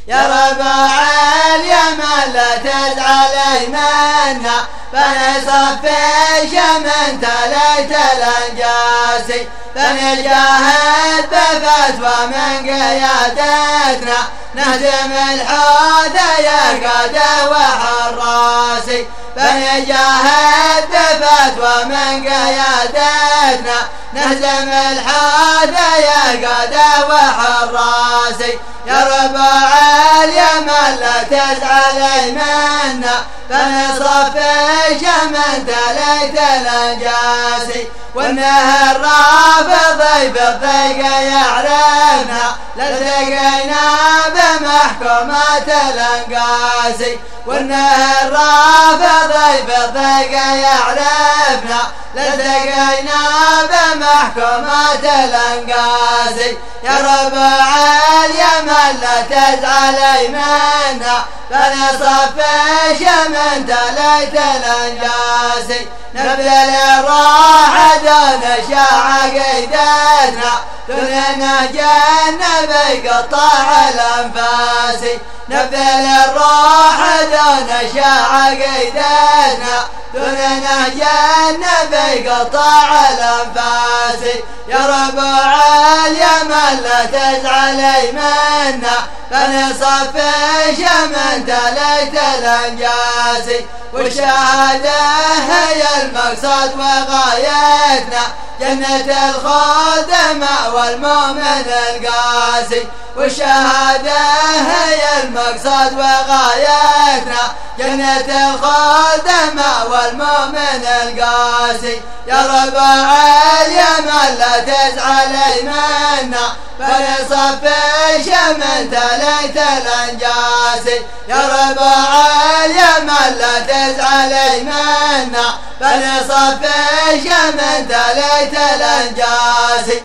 يا ربع اليمن لا تزعل منا فنصفي شمن تليت الانجاسي فنجاهد بفتوى من قيادتنا نهزم الحوت يا قادة وحراسي فنجاهد بفتوى من قيادتنا نهزم الحوت يا قادة وحراسي يا ربع اليمن لا تزعل منا فنصفي شمن تليت الانجاسي والنهر رافض بالضيق يعرفنا لالتقينا بمحكمة الانقاسي والنهر رافض بالضيق يعرفنا لالتقينا بمحكمة الانقاسي يا ربع اليمن لا تزعل منا فنصفي شمن تليت الانجاسي نبذل الراحة دون شاع قيدتنا دون جنب قطاع الانفاسي نبذل الراحة دون شاع قيدتنا دون جنب قطاع الانفاسي يا ربع اليمن لا تزعل منا فنصفي شمن تليت الانجاسي والشهادة هي المقصد وغايتنا جنة الخلد مأوى المؤمن القاسي والشهادة هي المقصد وغايتنا جنة الخلد مأوى المؤمن القاسي يا ربع اليمن لا تزعل منا فنصفي شمن تليت الانجاسي يا ربع اليمن لا تزعل منا فنصفي شمن تليت الانجاسي.